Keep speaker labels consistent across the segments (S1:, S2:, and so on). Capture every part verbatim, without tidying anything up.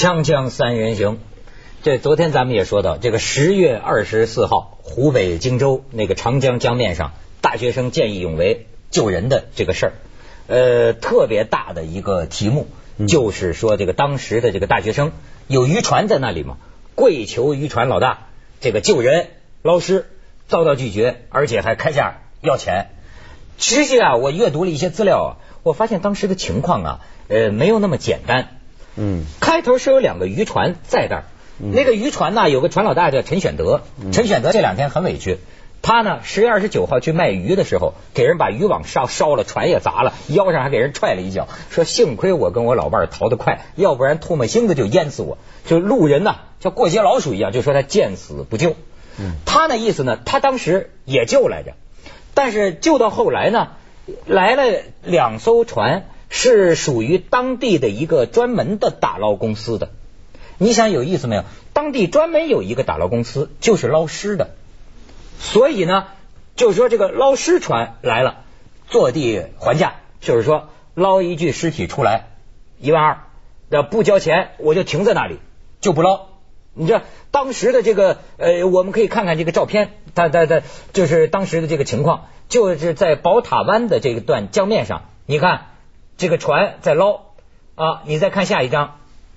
S1: 锵锵三人行，这昨天咱们也说到，这个十月二十四号，湖北荆州那个长江江面上，大学生见义勇为救人的这个事儿，呃，特别大的一个题目，就是说这个当时的这个大学生有渔船在那里嘛，跪求渔船老大这个救人捞尸，遭到拒绝，而且还开价要钱。实际啊，我阅读了一些资料啊，我发现当时的情况啊，呃，没有那么简单。嗯，开头是有两个渔船在这儿，嗯、那个渔船呢有个船老大叫陈选德，嗯、陈选德这两天很委屈，他呢十月二十九号去卖鱼的时候，给人把渔网烧烧了，船也砸了，腰上还给人踹了一脚，说幸亏我跟我老伴逃得快，要不然唾沫星子就淹死我。就路人呢像过街老鼠一样，就说他见死不救。嗯，他那意思呢，他当时也救来着，但是救到后来呢，来了两艘船。是属于当地的一个专门的打捞公司的，你想有意思没有？当地专门有一个打捞公司，就是捞尸的。所以呢，就是说这个捞尸船来了，坐地还价，就是说捞一具尸体出来一万二，不交钱我就停在那里就不捞。你知道当时的这个呃，我们可以看看这个照片，它它它就是当时的这个情况，就是在宝塔湾的这个段江面上，你看。这个船在捞啊，你再看下一张，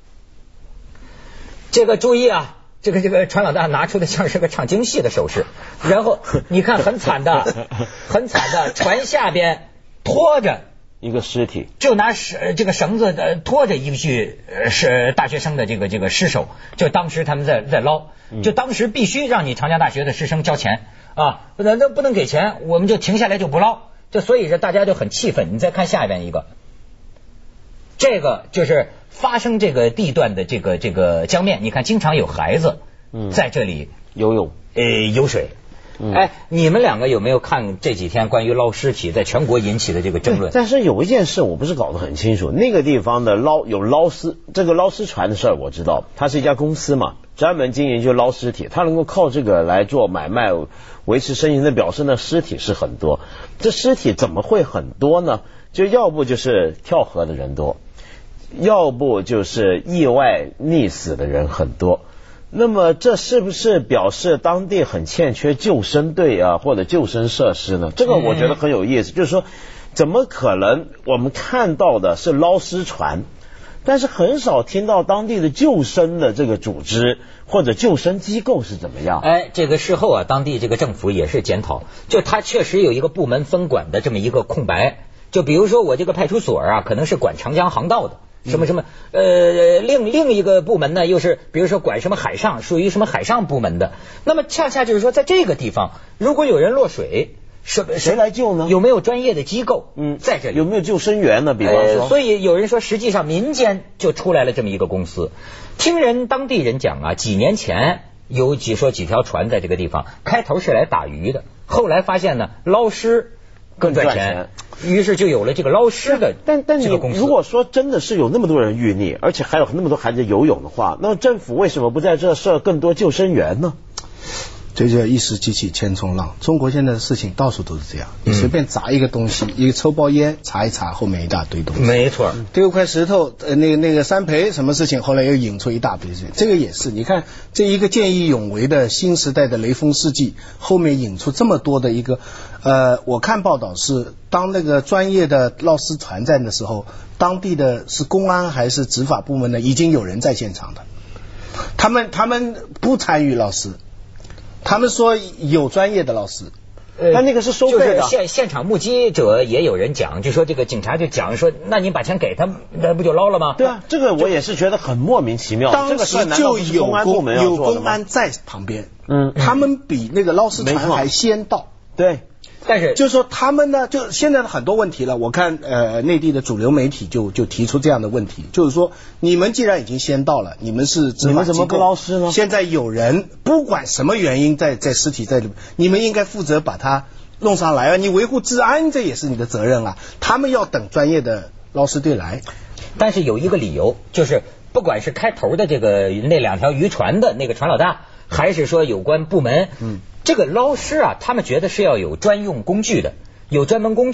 S1: 这个注意啊，这个这个船老大拿出的像是个唱京戏的手势，然后你看很惨的，很惨的，船下边拖着
S2: 一个尸体，
S1: 就拿绳这个绳子的拖着一具是大学生的这个这个尸首，就当时他们在在捞，就当时必须让你长江大学的师生交钱啊，那那不能给钱，我们就停下来就不捞，就所以说大家就很气愤。你再看下边一个。这个就是发生这个地段的这个这个江面，你看经常有孩子在这里、
S2: 嗯、游泳，
S1: 呃，游水。嗯、哎，你们两个有没有看这几天关于捞尸体在全国引起的这个争论？
S2: 但是有一件事我不是搞得很清楚，那个地方的捞有捞尸，这个捞尸船的事儿我知道，它是一家公司嘛，专门经营就捞尸体，它能够靠这个来做买卖维持生计的，表示呢尸体是很多。这尸体怎么会很多呢？就要不就是跳河的人多，要不就是意外溺死的人很多。那么这是不是表示当地很欠缺救生队啊，或者救生设施呢？这个我觉得很有意思，嗯、就是说怎么可能我们看到的是捞尸船，但是很少听到当地的救生的这个组织或者救生机构是怎么样？
S1: 哎，这个事后啊，当地这个政府也是检讨，就他确实有一个部门分管的这么一个空白。就比如说我这个派出所啊，可能是管长江航道的，什么什么呃，另另一个部门呢，又是比如说管什么海上，属于什么海上部门的。那么恰恰就是说，在这个地方，如果有人落水，谁
S2: 谁来救呢？
S1: 有没有专业的机构？嗯，在这里
S2: 有没有救生员呢？比方说，
S1: 呃，所以有人说，实际上民间就出来了这么一个公司。听人当地人讲啊，几年前有几说几条船在这个地方，开头是来打鱼的，后来发现呢，捞尸更赚钱。于是就有了这个捞尸的
S2: 但但你如果说真的是有那么多人遇溺，而且还有那么多孩子游泳的话，那么政府为什么不在这设更多救生员呢？
S3: 这叫一石激起千重浪。中国现在的事情到处都是这样，你随便砸一个东西，一个抽包烟，查一查，后面一大堆东西。
S1: 没错，
S3: 丢块石头，呃，那个那个三陪什么事情，后来又引出一大堆事情。这个也是，你看这一个见义勇为的新时代的雷锋事迹，后面引出这么多的一个，呃，我看报道是，当那个专业的捞尸船在的时候，当地的是公安还是执法部门呢？已经有人在现场的，他们他们不参与捞尸。他们说有专业的捞尸，
S1: 呃，
S2: 但那个是收费的。
S1: 就是现现场目击者也有人讲，就说这个警察就讲说，那你把钱给他，那不就捞了吗？
S2: 对啊，这个我也是觉得很莫名其妙。
S3: 当时就有公有公安在旁边，嗯，他们比那个捞尸船还先到。
S2: 对。
S1: 但是
S3: 就是说他们呢，就现在的很多问题了。我看呃内地的主流媒体就就提出这样的问题，就是说你们既然已经先到了，你们是
S2: 你们怎么不捞尸呢？
S3: 现在有人不管什么原因在在尸体在里面，你们应该负责把它弄上来啊！你维护治安这也是你的责任啊！他们要等专业的捞尸队来。
S1: 但是有一个理由，就是不管是开头的这个那两条渔船的那个船老大，还是说有关部门，嗯。这个捞尸啊，他们觉得是要有专用工具的，有专门工具，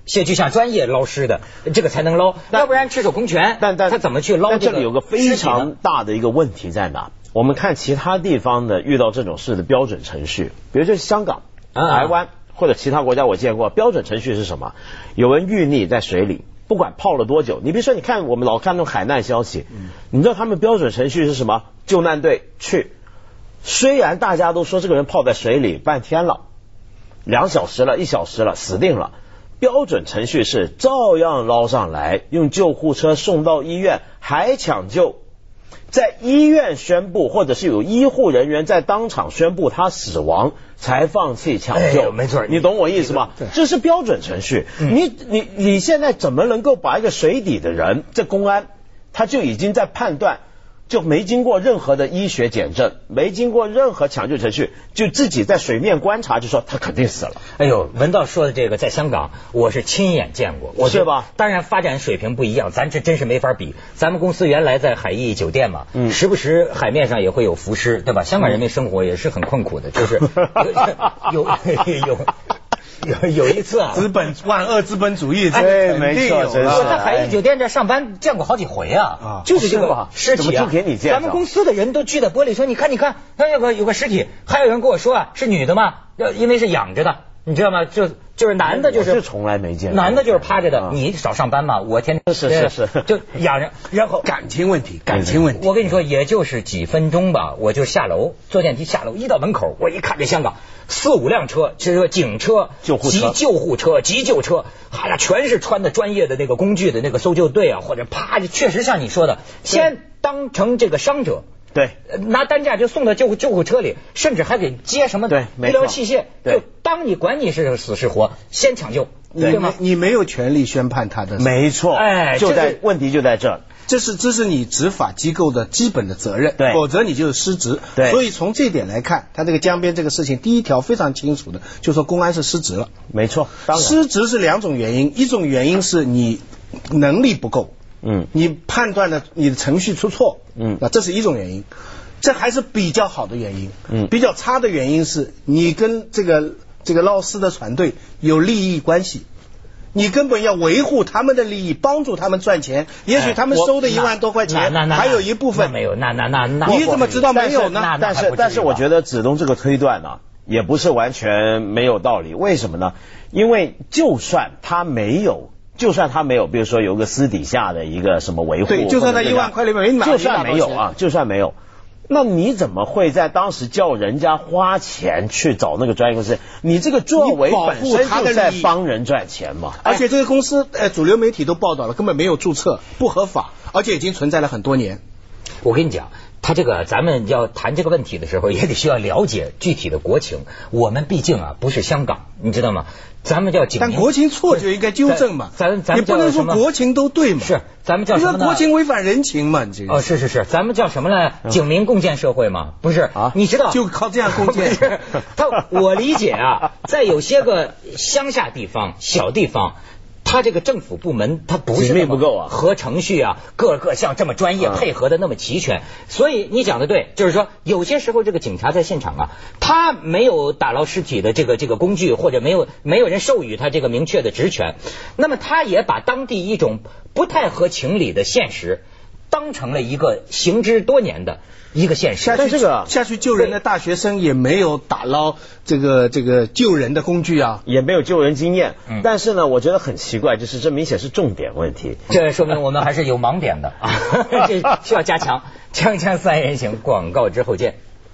S1: 先去向专业捞尸的，这个才能捞，要不然赤手空拳，
S2: 但但
S1: 他怎么去捞？
S2: 但这里有个非常大的一个问题在哪？我们看其他地方的遇到这种事的标准程序，比如说香港、台湾或者其他国家，我见过标准程序是什么？有人遇溺在水里，不管泡了多久，你比如说，你看我们老看那种海难消息，你知道他们标准程序是什么？救难队去，虽然大家都说这个人泡在水里半天了，两小时了，一小时了，死定了。标准程序是照样捞上来，用救护车送到医院，还抢救，在医院宣布，或者是有医护人员在当场宣布他死亡，才放弃抢救。
S1: 哎、没错，
S2: 你懂我意思吗？这是标准程序。嗯、你你你现在怎么能够把一个水底的人，这公安他就已经在判断，就没经过任何的医学检证，没经过任何抢救程序，就自己在水面观察，就说他肯定死了。
S1: 哎呦，文道说的这个在香港我是亲眼见过，我
S2: 是吧？
S1: 当然发展水平不一样，咱这真是没法比。咱们公司原来在海逸酒店嘛，嗯，时不时海面上也会有浮尸，对吧？香港人民生活也是很困苦的，就是有有有。有有一次啊，
S3: 资本万恶资本主义，
S2: 对，没错，真是。
S1: 我在海逸酒店这上班见过好几回啊，啊就是这个尸体啊，咱们公司的人都聚在玻璃说，你看你看，那有个有个尸体，还有人跟我说啊，是女的吗？因为是仰着的，你知道吗？就就是男的，就是
S2: 是从来没见过，
S1: 男的就是趴着的。你少上班嘛，我天天
S2: 是是是，
S1: 就仰着，然后
S3: 感情问题，感情问题。
S1: 我跟你说，也就是几分钟吧，我就下楼坐电梯下楼，一到门口，我一看这香港四五辆车，就是说警车、
S2: 救护车、
S1: 急救护车、急救车，好呀，全是穿的专业的那个工具的那个搜救队啊，或者啪，确实像你说的，先当成这个伤者。
S2: 对，
S1: 拿担架就送到救救护车里，甚至还给接什么医疗器械。就当你管你是死是活，先抢救，对吗？
S3: 你没有权利宣判他的。
S2: 没错，哎，就在问题就在这。
S3: 这是这是你执法机构的基本的责任，
S2: 对，
S3: 否则你就是失职。
S2: 对，
S3: 所以从这点来看，他这个江边这个事情，第一条非常清楚的，就说公安是失职了。
S2: 没错，当然
S3: 失职是两种原因，一种原因是你能力不够，嗯，你判断的你的程序出错，嗯，那这是一种原因。这还是比较好的原因，嗯，比较差的原因是你跟这个这个捞尸的船队有利益关系，你根本要维护他们的利益，帮助他们赚钱。也许他们收的一万多块钱，还有一部分
S1: 没有，那那那那
S3: 你怎么知道没有呢？
S2: 但是但是我觉得子东这个推断呢，也不是完全没有道理。为什么呢？因为就算他没有。就算他没有，比如说有个私底下的一个什么维护，
S3: 对，就算他一万块里面没拿，
S2: 就算没有啊，就算没有，那你怎么会在当时叫人家花钱去找那个专业公司？你这个作为本身就在帮人赚钱嘛。
S3: 而且这个公司，呃，主流媒体都报道了，根本没有注册，不合法，而且已经存在了很多年。
S1: 我跟你讲，他这个咱们要谈这个问题的时候，也得需要了解具体的国情。我们毕竟啊不是香港，你知道吗？咱们叫警民，
S3: 但国情错就应该纠正嘛。
S1: 咱咱
S3: 你不能说国情都对嘛？
S1: 是，咱们叫什么呢？
S3: 你说国情违反人情嘛？你这个
S1: 哦，是是是，咱们叫什么呢？警民共建社会嘛？不是啊？你知道，
S3: 就靠这样共建。
S1: 他我理解啊，在有些个乡下地方、小地方。他这个政府部门，他不是那么
S2: 不够啊，
S1: 合程序啊，各个像这么专业配合的那么齐全，所以你讲的对，就是说有些时候这个警察在现场啊，他没有打捞尸体的这个这个工具，或者没有没有人授予他这个明确的职权，那么他也把当地一种不太合情理的现实当成了一个行之多年的一个现实。
S3: 但这个下去救人的大学生也没有打捞这个这个救人的工具啊，
S2: 也没有救人经验。嗯、但是呢，我觉得很奇怪，就是这明显是重点问题。
S1: 这说明我们还是有盲点的啊，这需要加强。锵锵三人行，广告之后见。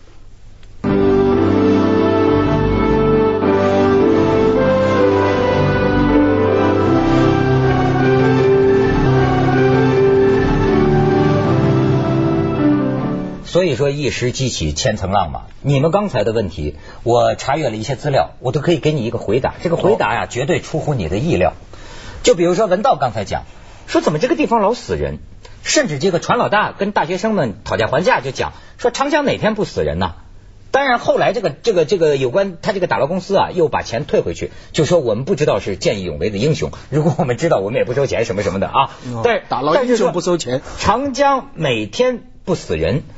S1: 所以说一石激起千层浪嘛。你们刚才的问题，我查阅了一些资料，我都可以给你一个回答。这个回答呀，绝对出乎你的意料。就比如说文道刚才讲，说怎么这个地方老死人，甚至这个船老大跟大学生们讨价还价，就讲说长江哪天不死人呢？当然后来这个这个这个有关他这个打捞公司啊，又把钱退回去，就说我们不知道是见义勇为的英雄，如果我们知道，我们也不收钱什么什么的啊。
S3: 但是打捞英雄不收钱，
S1: 长江每天不死人。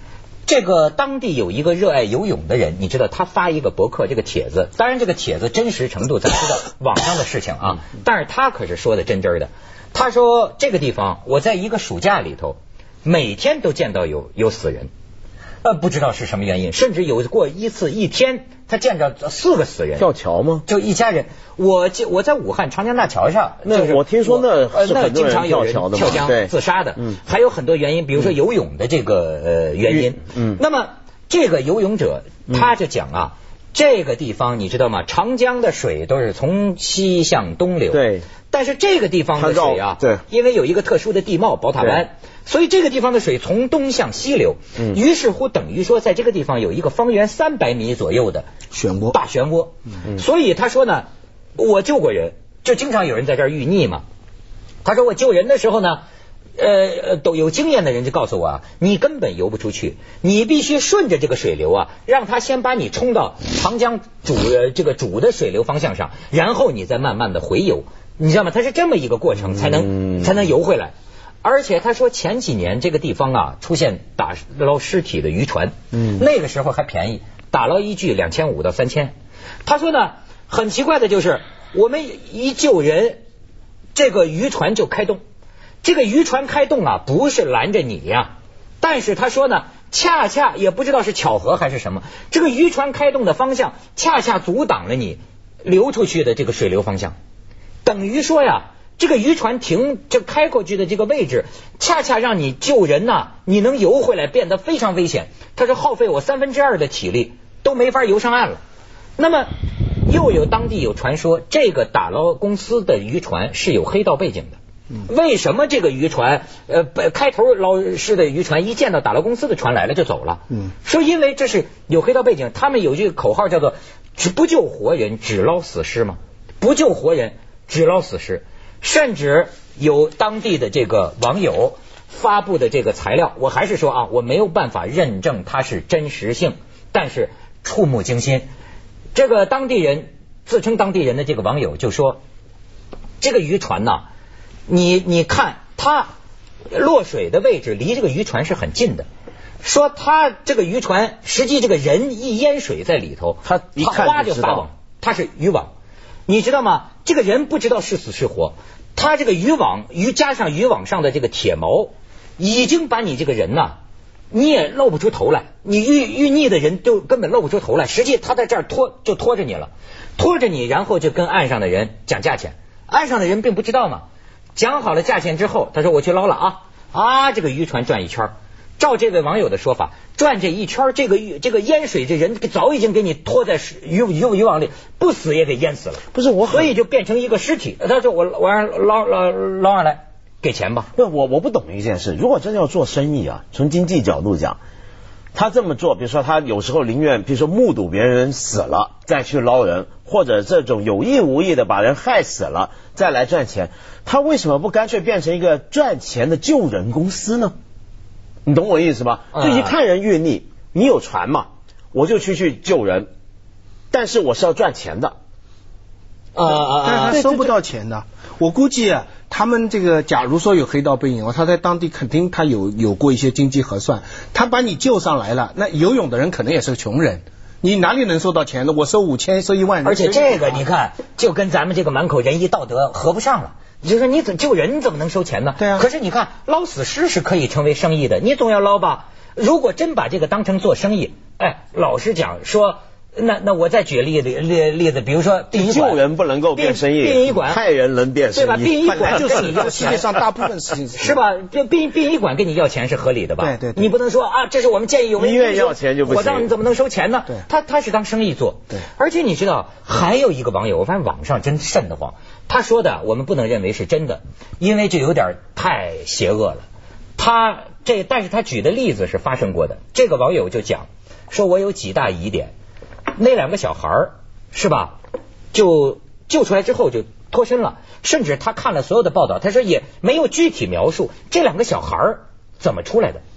S1: 这个当地有一个热爱游泳的人，你知道他发一个博客这个帖子，当然这个帖子真实程度咱知道网上的事情啊，但是他可是说的真真的。他说这个地方我在一个暑假里头每天都见到有有死人，呃不知道是什么原因，甚至有过一次一天他见着四个死人。
S2: 跳桥吗？
S1: 就一家人。我我在武汉长江大桥上，
S2: 那我听说那
S1: 呃那经常有人跳江自杀的，
S2: 嗯，
S1: 还有很多原因，比如说游泳的这个呃原因，嗯，那么这个游泳者他就讲啊，这个地方你知道吗？长江的水都是从西向东流，
S2: 对，
S1: 但是这个地方的水啊，
S2: 对，
S1: 因为有一个特殊的地貌宝塔湾，所以这个地方的水从东向西流，嗯，于是乎等于说在这个地方有一个方圆三百米左右的
S3: 漩涡，
S1: 大漩涡，嗯，所以他说呢，我救过人，就经常有人在这儿遇溺嘛。他说我救人的时候呢，呃，都有经验的人就告诉我啊，你根本游不出去，你必须顺着这个水流啊，让它先把你冲到长江主这个主的水流方向上，然后你再慢慢的回游，你知道吗？它是这么一个过程才能、嗯、才能游回来。而且他说前几年这个地方啊出现打捞尸体的渔船，嗯，那个时候还便宜，打捞一具两千五到三千。他说呢，很奇怪的就是我们一救人，这个渔船就开动。这个渔船开动啊，不是拦着你呀、啊，但是他说呢，恰恰也不知道是巧合还是什么，这个渔船开动的方向恰恰阻挡了你流出去的这个水流方向，等于说呀，这个渔船停这开过去的这个位置，恰恰让你救人呐、啊，你能游回来变得非常危险。他说耗费我三分之二的体力都没法游上岸了。那么又有当地有传说，这个打捞公司的渔船是有黑道背景的。为什么这个渔船呃开头捞尸的渔船一见到打捞公司的船来了就走了？嗯，说因为这是有黑道背景，他们有句口号叫做只不救活人只捞死尸嘛，不救活人只捞死尸。甚至有当地的这个网友发布的这个材料，我还是说啊，我没有办法认证它是真实性，但是触目惊心。这个当地人自称当地人的这个网友就说，这个渔船呢，你你看它落水的位置离这个渔船是很近的，说它这个渔船实际这个人一淹水在里头，
S2: 他一看
S1: 哗就撒网，它是渔网，你知道吗？这个人不知道是死是活，他这个渔网鱼加上渔网上的这个铁锚，已经把你这个人呐、啊，你也露不出头来，你遇遇溺的人都根本露不出头来。实际他在这儿拖就拖着你了，拖着你，然后就跟岸上的人讲价钱，岸上的人并不知道嘛。讲好了价钱之后，他说我去捞了啊啊，这个渔船转一圈。照这位网友的说法，转这一圈，这个这个淹水这人早已经给你拖在渔渔渔网里，不死也给淹死了。
S2: 不是我，
S1: 所以就变成一个尸体。他说我我让捞捞捞上来，给钱吧。
S2: 不，我我不懂一件事，如果真的要做生意啊，从经济角度讲，他这么做，比如说他有时候宁愿，比如说目睹别人死了再去捞人，或者这种有意无意的把人害死了再来赚钱，他为什么不干脆变成一个赚钱的救人公司呢？你懂我意思吧？就一看人遇溺，你有船嘛，我就去去救人，但是我是要赚钱的。
S3: 啊啊！但是他收不到钱的。我估计啊，他们这个假如说有黑道背景，他在当地肯定他有有过一些经济核算，他把你救上来了，那游泳的人可能也是个穷人。你哪里能收到钱呢？我收五千，收一万。
S1: 而且这个你看，就跟咱们这个满口仁义道德合不上了。就是说你怎救人怎么能收钱呢？
S3: 对啊。
S1: 可是你看捞死尸是可以成为生意的，你总要捞吧。如果真把这个当成做生意，哎，老实讲说，那那我再举例子例例子，比如说殡仪馆，
S2: 救人不能够变生意，
S1: 殡仪馆
S2: 害人能变生意，
S1: 对吧？殡仪馆
S3: 就是你要世界上大部分事情
S1: 是吧？这殡殡仪馆跟你要钱是合理的吧？
S3: 对 对, 对，
S1: 你不能说啊，这是我们见义勇为，
S2: 医院要钱就不行，
S1: 火葬你怎么能收钱呢？
S3: 对，
S1: 他他是当生意做。
S3: 对，
S1: 而且你知道还有一个网友，我发现网上真瘆得慌，他说的我们不能认为是真的，因为这有点太邪恶了。他这但是他举的例子是发生过的，这个网友就讲说，我有几大疑点。那两个小孩儿是吧，就救出来之后就脱身了，甚至他看了所有的报道，他说也没有具体描述这两个小孩儿怎么出来的。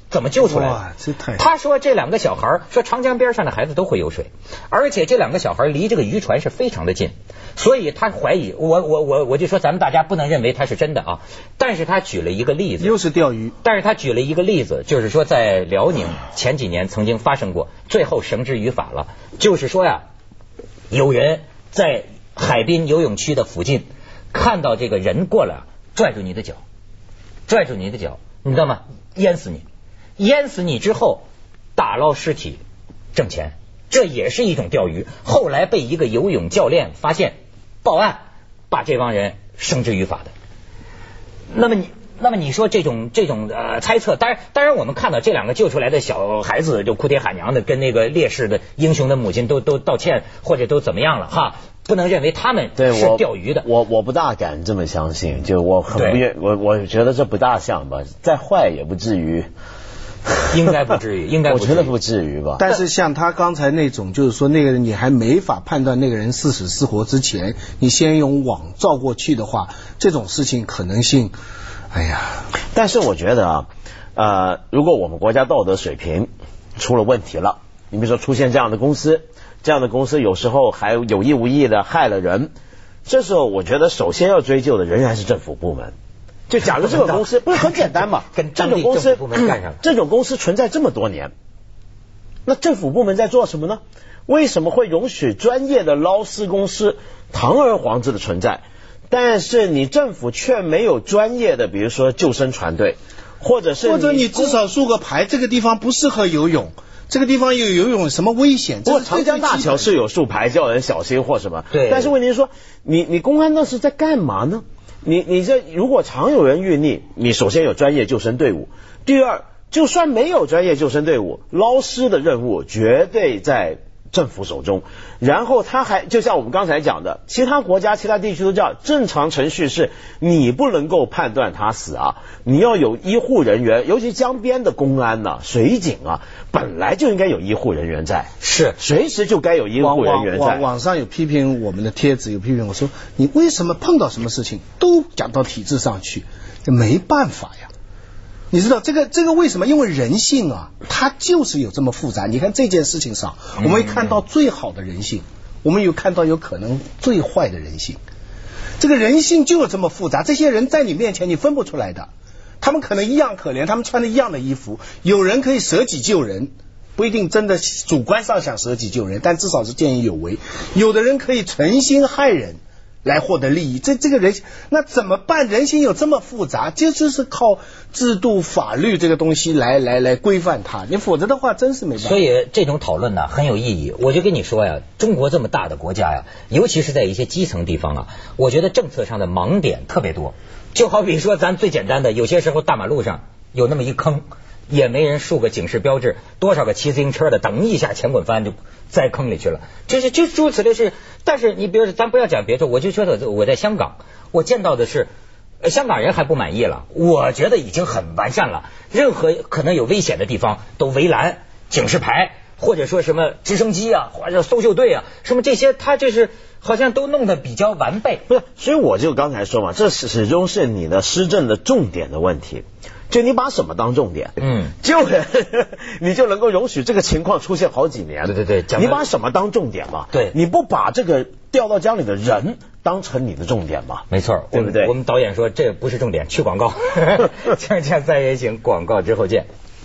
S1: 怎么救出来的？
S3: 哇，这太……
S1: 他说这两个小孩说长江边上的孩子都会游水，而且这两个小孩离这个渔船是非常的近，所以他怀疑我我我我就说咱们大家不能认为他是真的啊，但是他举了一个例子，
S3: 又是钓鱼，
S1: 但是他举了一个例子，就是说在辽宁前几年曾经发生过，最后绳之于法了，就是说呀，有人在海滨游泳区的附近看到这个人过来，拽住你的脚，拽住你的脚，你知道吗？淹死你。淹死你之后，打捞尸体挣钱，这也是一种钓鱼。后来被一个游泳教练发现，报案，把这帮人绳之于法的。那么你，那么你说这种这种呃猜测，当然当然我们看到这两个救出来的小孩子就哭爹喊娘的，跟那个烈士的英雄的母亲都都道歉，或者都怎么样了哈，不能认为他们是钓鱼的。
S2: 我我不大敢这么相信，就我很不愿，我我觉得这不大像吧，再坏也不至于。
S1: 应该不至于，应该不至于，
S2: 我觉得不至于吧。
S3: 但是像他刚才那种，就是说那个人你还没法判断那个人是死是活之前，你先用网照过去的话，这种事情可能性，哎呀。
S2: 但是我觉得啊，呃，如果我们国家道德水平出了问题了，你比如说出现这样的公司，这样的公司有时候还有意无意的害了人，这时候我觉得首先要追究的仍然是政府部门。就假如这个公司不是很简单嘛，
S1: 跟
S2: 这种公司
S1: 部门干上，
S2: 这种公司存在这么多年，那政府部门在做什么呢？为什么会容许专业的捞尸公司堂而皇之的存在？但是你政府却没有专业的，比如说救生船队，或者是
S3: 或者你至少竖个牌，这个地方不适合游泳，这个地方有游泳什么危险？
S2: 不过长江大桥是有竖牌叫人小心或什么，
S1: 对。
S2: 但是问题是说，你你公安那是在干嘛呢？你你这如果常有人遇溺，你首先有专业救生队伍，第二，就算没有专业救生队伍，捞尸的任务绝对在政府手中。然后他还就像我们刚才讲的，其他国家其他地区都叫正常程序是你不能够判断他死啊，你要有医护人员，尤其江边的公安呐、啊、水警啊，本来就应该有医护人员在，
S1: 是
S2: 随时就该有医护人员在。
S3: 网网上有批评我们的帖子，有批评我说你为什么碰到什么事情都讲到体制上去，没办法呀。你知道这个这个为什么？因为人性啊，它就是有这么复杂。你看这件事情上，我们会看到最好的人性，我们有看到有可能最坏的人性。这个人性就有这么复杂，这些人在你面前你分不出来的。他们可能一样可怜，他们穿的一样的衣服，有人可以舍己救人，不一定真的主观上想舍己救人，但至少是见义勇为。有的人可以存心害人来获得利益，这这个人那怎么办？人心有这么复杂，这就是靠制度法律这个东西来来来规范它，你否则的话真是没办法。
S1: 所以这种讨论呢很有意义。我就跟你说呀，中国这么大的国家呀，尤其是在一些基层地方啊，我觉得政策上的盲点特别多。就好比说咱最简单的，有些时候大马路上有那么一坑，也没人竖个警示标志，多少个骑自行车的等一下前滚翻就栽坑里去了，这是就诸如此类是。但是你比如说咱不要讲别的，我就觉得我在香港我见到的是香港人还不满意了，我觉得已经很完善了，任何可能有危险的地方都围栏警示牌，或者说什么直升机啊，或者搜救队啊，什么这些他这是好像都弄得比较完备。
S2: 不是，所以我就刚才说嘛，这始终是你的施政的重点的问题。就你把什么当重点，
S1: 嗯，
S2: 就你就能够容许这个情况出现好几年。
S1: 对对对，
S2: 你把什么当重点嘛？
S1: 对，
S2: 你不把这个掉到江里的人当成你的重点嘛？
S1: 没错，
S2: 对不对？
S1: 我们导演说这不是重点，去广告。锵锵三人行，广告之后见。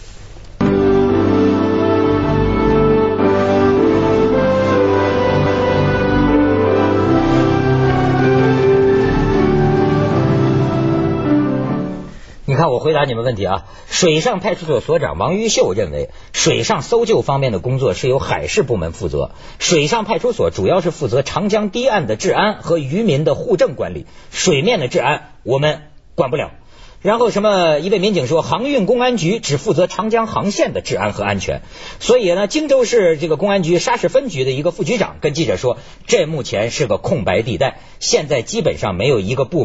S1: 你看我回答你们问题啊，水上派出所所长王玉秀认为，水上搜救方面的工作是由海事部门负责，水上派出所主要是负责长江堤岸的治安和渔民的户政管理，水面的治安我们管不了。然后什么一位民警说，航运公安局只负责长江航线的治安和安全。所以呢，荆州市这个公安局沙市分局的一个副局长跟记者说，这目前是个空白地带，现在基本上没有一个部门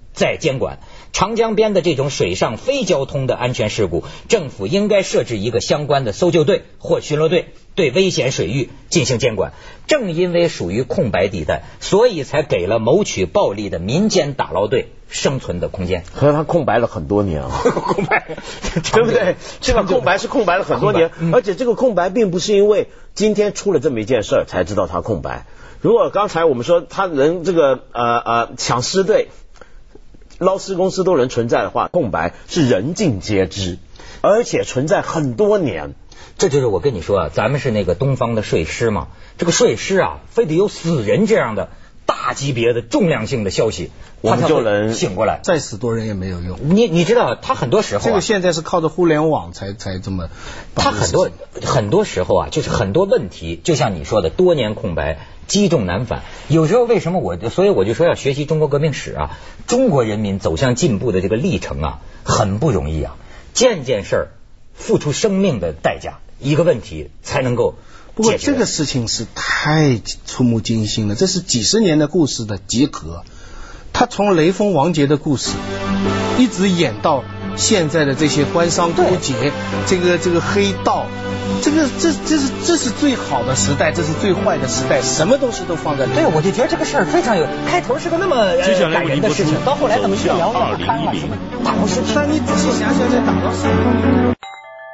S1: 再监管。长江边的这种水上非交通的安全事故，政府应该设置一个相关的搜救队或巡逻队，对危险水域进行监管。正因为属于空白地带，所以才给了谋取暴利的民间打捞队生存的空间。
S2: 可是他空白了很多年啊，空白，对不对？这个空白是空白了很多年，嗯、而且这个空白并不是因为今天出了这么一件事儿才知道他空白。如果刚才我们说他能这个呃呃抢尸队、捞尸公司都能存在的话，空白是人尽皆知，而且存在很多年。
S1: 这就是我跟你说啊，咱们是那个东方的睡狮嘛，这个睡狮啊，非得有死人这样的大级别的重量性的消息，
S2: 我们就能
S1: 醒过来。
S3: 再死多人也没有用。
S1: 你你知道，他很多时候、啊、
S3: 这个现在是靠着互联网才才这么。
S1: 他很多很多时候啊，就是很多问题，就像你说的，多年空白，积重难返。有时候为什么我所以我就说要学习中国革命史啊，中国人民走向进步的这个历程啊，很不容易啊，件件事儿付出生命的代价，一个问题才能够。
S3: 不过这个事情是太触目惊心了，这是几十年的故事的集合。他从雷锋王杰的故事一直演到现在的这些官商勾结，这个这个黑道，这个这这是这是最好的时代，这是最坏的时代，什么东西都放在里面。
S1: 对，我就觉得这个事儿非常有，开头是个那么、呃、感人的事情，到后来怎么越聊越不堪了，什么打到尸体。
S3: 但你仔细想想，这打到尸体。